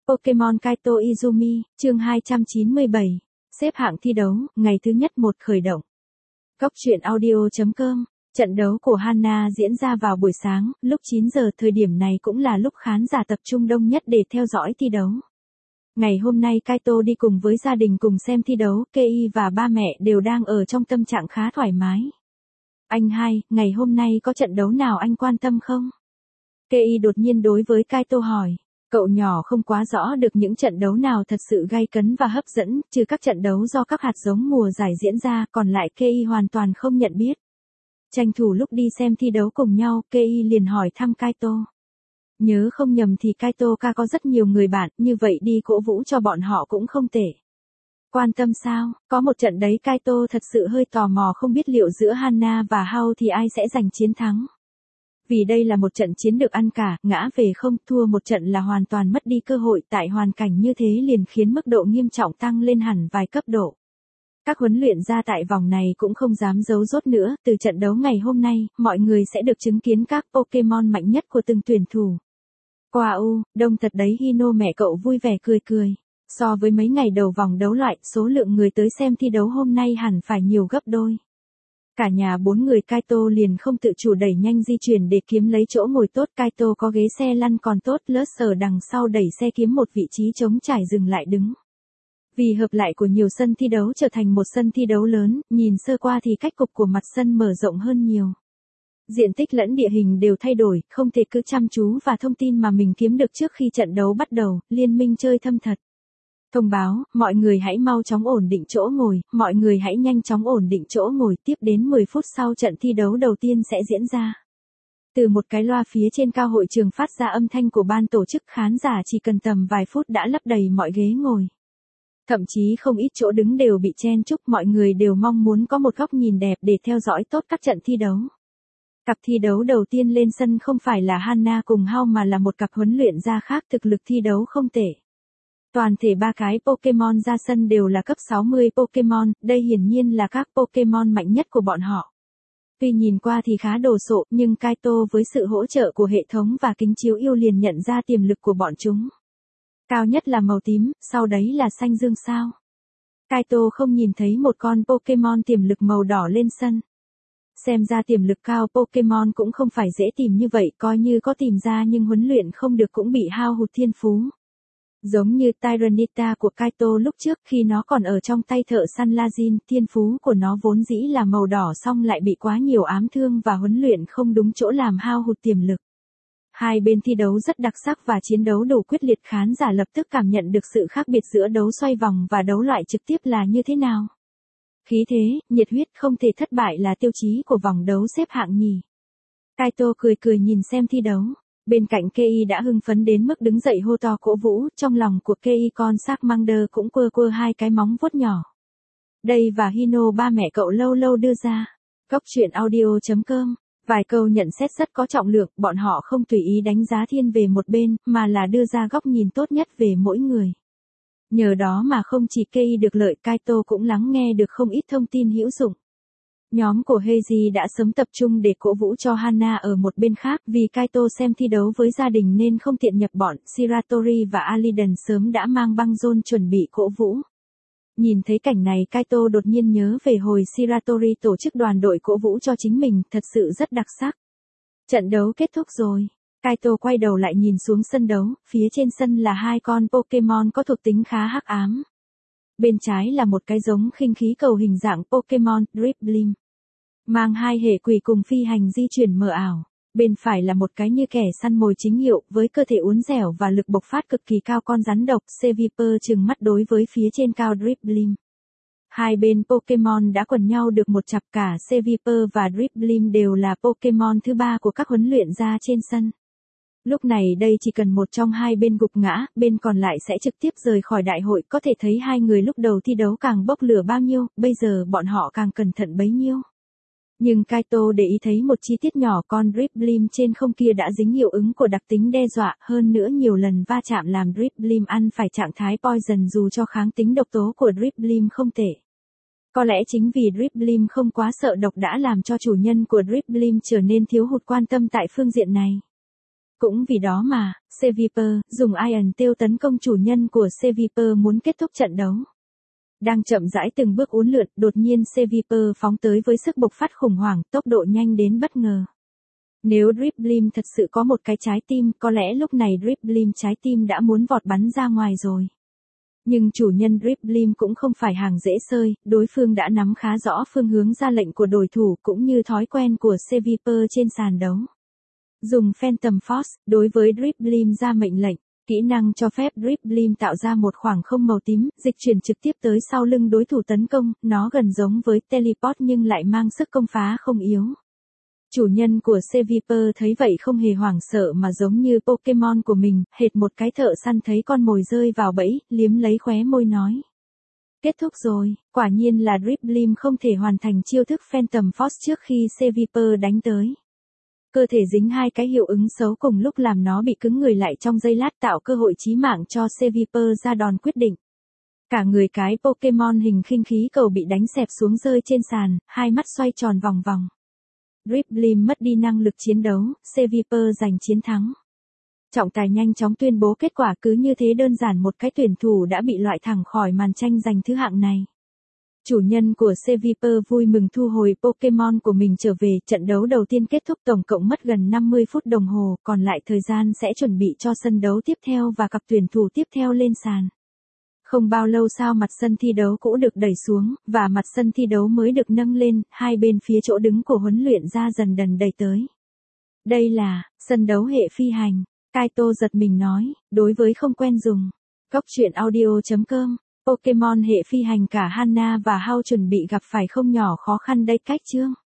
Pokemon Kaito Izumi, chương 297. Xếp hạng thi đấu, ngày thứ nhất một khởi động. Cốc truyện audio.com. Trận đấu của Hana diễn ra vào buổi sáng, lúc 9 giờ. Thời điểm này cũng là lúc khán giả tập trung đông nhất để theo dõi thi đấu. Ngày hôm nay Kaito đi cùng với gia đình cùng xem thi đấu, Kei và ba mẹ đều đang ở trong tâm trạng khá thoải mái. Anh hai, ngày hôm nay có trận đấu nào anh quan tâm không? Kei đột nhiên đối với Kaito hỏi. Cậu nhỏ không quá rõ được những trận đấu nào thật sự gay cấn và hấp dẫn, trừ các trận đấu do các hạt giống mùa giải diễn ra, còn lại Kei hoàn toàn không nhận biết. Tranh thủ lúc đi xem thi đấu cùng nhau, Kei liền hỏi thăm Kaito. Nhớ không nhầm thì Kaito có rất nhiều người bạn, như vậy đi cổ vũ cho bọn họ cũng không tệ. Quan tâm sao? Có một trận đấy Kaito thật sự hơi tò mò không biết liệu giữa Hana và Hao thì ai sẽ giành chiến thắng. Vì đây là một trận chiến được ăn cả, ngã về không, thua một trận là hoàn toàn mất đi cơ hội, tại hoàn cảnh như thế liền khiến mức độ nghiêm trọng tăng lên hẳn vài cấp độ. Các huấn luyện gia tại vòng này cũng không dám giấu dốt nữa, từ trận đấu ngày hôm nay, mọi người sẽ được chứng kiến các Pokemon mạnh nhất của từng tuyển thủ. Wow, đông thật đấy Hino, mẹ cậu vui vẻ cười cười. So với mấy ngày đầu vòng đấu loại, số lượng người tới xem thi đấu hôm nay hẳn phải nhiều gấp đôi. Cả nhà 4 người Kaito liền không tự chủ đẩy nhanh di chuyển để kiếm lấy chỗ ngồi tốt. Kaito có ghế xe lăn còn tốt, Luther đằng sau đẩy xe kiếm một vị trí trống trải dừng lại đứng. Vì hợp lại của nhiều sân thi đấu trở thành một sân thi đấu lớn, nhìn sơ qua thì cách cục của mặt sân mở rộng hơn nhiều. Diện tích lẫn địa hình đều thay đổi, không thể cứ chăm chú và thông tin mà mình kiếm được trước khi trận đấu bắt đầu, liên minh chơi thâm thật. Thông báo, mọi người hãy mau chóng ổn định chỗ ngồi, mọi người hãy nhanh chóng ổn định chỗ ngồi, tiếp đến 10 phút sau trận thi đấu đầu tiên sẽ diễn ra. Từ một cái loa phía trên cao hội trường phát ra âm thanh của ban tổ chức, khán giả chỉ cần tầm vài phút đã lấp đầy mọi ghế ngồi. Thậm chí không ít chỗ đứng đều bị chen chúc, mọi người đều mong muốn có một góc nhìn đẹp để theo dõi tốt các trận thi đấu. Cặp thi đấu đầu tiên lên sân không phải là Hana cùng Hao mà là một cặp huấn luyện gia khác, thực lực thi đấu không tệ. Toàn thể 3 cái Pokemon ra sân đều là cấp 60 Pokemon, đây hiển nhiên là các Pokemon mạnh nhất của bọn họ. Tuy nhìn qua thì khá đồ sộ, nhưng Kaito với sự hỗ trợ của hệ thống và kính chiếu yêu liền nhận ra tiềm lực của bọn chúng. Cao nhất là màu tím, sau đấy là xanh dương sao. Kaito không nhìn thấy một con Pokemon tiềm lực màu đỏ lên sân. Xem ra tiềm lực cao Pokemon cũng không phải dễ tìm như vậy, coi như có tìm ra nhưng huấn luyện không được cũng bị hao hụt thiên phú. Giống như Tyranitar của Kaito lúc trước khi nó còn ở trong tay thợ săn Lajin, thiên phú của nó vốn dĩ là màu đỏ song lại bị quá nhiều ám thương và huấn luyện không đúng chỗ làm hao hụt tiềm lực. Hai bên thi đấu rất đặc sắc và chiến đấu đủ quyết liệt, khán giả lập tức cảm nhận được sự khác biệt giữa đấu xoay vòng và đấu loại trực tiếp là như thế nào. Khí thế, nhiệt huyết, không thể thất bại là tiêu chí của vòng đấu xếp hạng nhì. Kaito cười cười nhìn xem thi đấu. Bên cạnh Kei đã hưng phấn đến mức đứng dậy hô to cổ vũ, trong lòng của Kei con Charmander cũng quơ hai cái móng vuốt nhỏ. Đây và Hino ba mẹ cậu lâu lâu đưa ra. Cốc truyện audio.com. Vài câu nhận xét rất có trọng lượng, bọn họ không tùy ý đánh giá thiên về một bên, mà là đưa ra góc nhìn tốt nhất về mỗi người. Nhờ đó mà không chỉ Kei được lợi, Kaito cũng lắng nghe được không ít thông tin hữu dụng. Nhóm của Heiji đã sớm tập trung để cổ vũ cho Hana ở một bên khác, vì Kaito xem thi đấu với gia đình nên không tiện nhập bọn. Shiratori và Aliden sớm đã mang băng rôn chuẩn bị cổ vũ. Nhìn thấy cảnh này Kaito đột nhiên nhớ về hồi Shiratori tổ chức đoàn đội cổ vũ cho chính mình, thật sự rất đặc sắc. Trận đấu kết thúc rồi. Kaito quay đầu lại nhìn xuống sân đấu, phía trên sân là 2 con Pokemon có thuộc tính khá hắc ám. Bên trái là một cái giống khinh khí cầu hình dạng Pokemon, Drifblim. Mang 2 hệ quỷ cùng phi hành di chuyển mờ ảo. Bên phải là một cái như kẻ săn mồi chính hiệu, với cơ thể uốn dẻo và lực bộc phát cực kỳ cao, con rắn độc, Seviper trừng mắt đối với phía trên cao Drifblim. Hai bên Pokemon đã quần nhau được một chặp, cả Seviper và Drifblim đều là Pokemon thứ 3 của các huấn luyện gia trên sân. Lúc này đây chỉ cần một trong hai bên gục ngã, bên còn lại sẽ trực tiếp rời khỏi đại hội, có thể thấy hai người lúc đầu thi đấu càng bốc lửa bao nhiêu, bây giờ bọn họ càng cẩn thận bấy nhiêu. Nhưng Kaito để ý thấy một chi tiết nhỏ, con Drifblim trên không kia đã dính hiệu ứng của đặc tính đe dọa, hơn nữa nhiều lần va chạm làm Drifblim ăn phải trạng thái poison dù cho kháng tính độc tố của Drifblim không tệ. Có lẽ chính vì Drifblim không quá sợ độc đã làm cho chủ nhân của Drifblim trở nên thiếu hụt quan tâm tại phương diện này. Cũng vì đó mà, Seviper dùng Iron Tail tấn công chủ nhân của Seviper muốn kết thúc trận đấu. Đang chậm rãi từng bước uốn lượn, đột nhiên Seviper phóng tới với sức bộc phát khủng hoảng, tốc độ nhanh đến bất ngờ. Nếu Dribblim thật sự có một cái trái tim, có lẽ lúc này Dribblim trái tim đã muốn vọt bắn ra ngoài rồi. Nhưng chủ nhân Dribblim cũng không phải hàng dễ xơi, đối phương đã nắm khá rõ phương hướng ra lệnh của đối thủ cũng như thói quen của Seviper trên sàn đấu. Dùng Phantom Force, đối với Dribblim ra mệnh lệnh, kỹ năng cho phép Dribblim tạo ra một khoảng không màu tím, dịch chuyển trực tiếp tới sau lưng đối thủ tấn công, nó gần giống với Teleport nhưng lại mang sức công phá không yếu. Chủ nhân của Seviper thấy vậy không hề hoảng sợ mà giống như Pokemon của mình, hệt một cái thợ săn thấy con mồi rơi vào bẫy, liếm lấy khóe môi nói. Kết thúc rồi, quả nhiên là Dribblim không thể hoàn thành chiêu thức Phantom Force trước khi Seviper đánh tới. Cơ thể dính hai cái hiệu ứng xấu cùng lúc làm nó bị cứng người lại trong giây lát tạo cơ hội chí mạng cho Seviper ra đòn quyết định. Cả người cái Pokemon hình khinh khí cầu bị đánh xẹp xuống rơi trên sàn, hai mắt xoay tròn vòng vòng. Dribblim mất đi năng lực chiến đấu, Seviper giành chiến thắng. Trọng tài nhanh chóng tuyên bố kết quả cứ như thế đơn giản một cái tuyển thủ đã bị loại thẳng khỏi màn tranh giành thứ hạng này. Chủ nhân của Seviper vui mừng thu hồi Pokemon của mình trở về, trận đấu đầu tiên kết thúc tổng cộng mất gần 50 phút đồng hồ, còn lại thời gian sẽ chuẩn bị cho sân đấu tiếp theo và cặp tuyển thủ tiếp theo lên sàn. Không bao lâu sau mặt sân thi đấu cũ được đẩy xuống, và mặt sân thi đấu mới được nâng lên, hai bên phía chỗ đứng của huấn luyện ra dần dần đẩy tới. Đây là, sân đấu hệ phi hành, Kaito giật mình nói, đối với không quen dùng. Góc truyện audio.com, Pokemon hệ phi hành cả Hana và Hao chuẩn bị gặp phải không nhỏ khó khăn đây cách chương.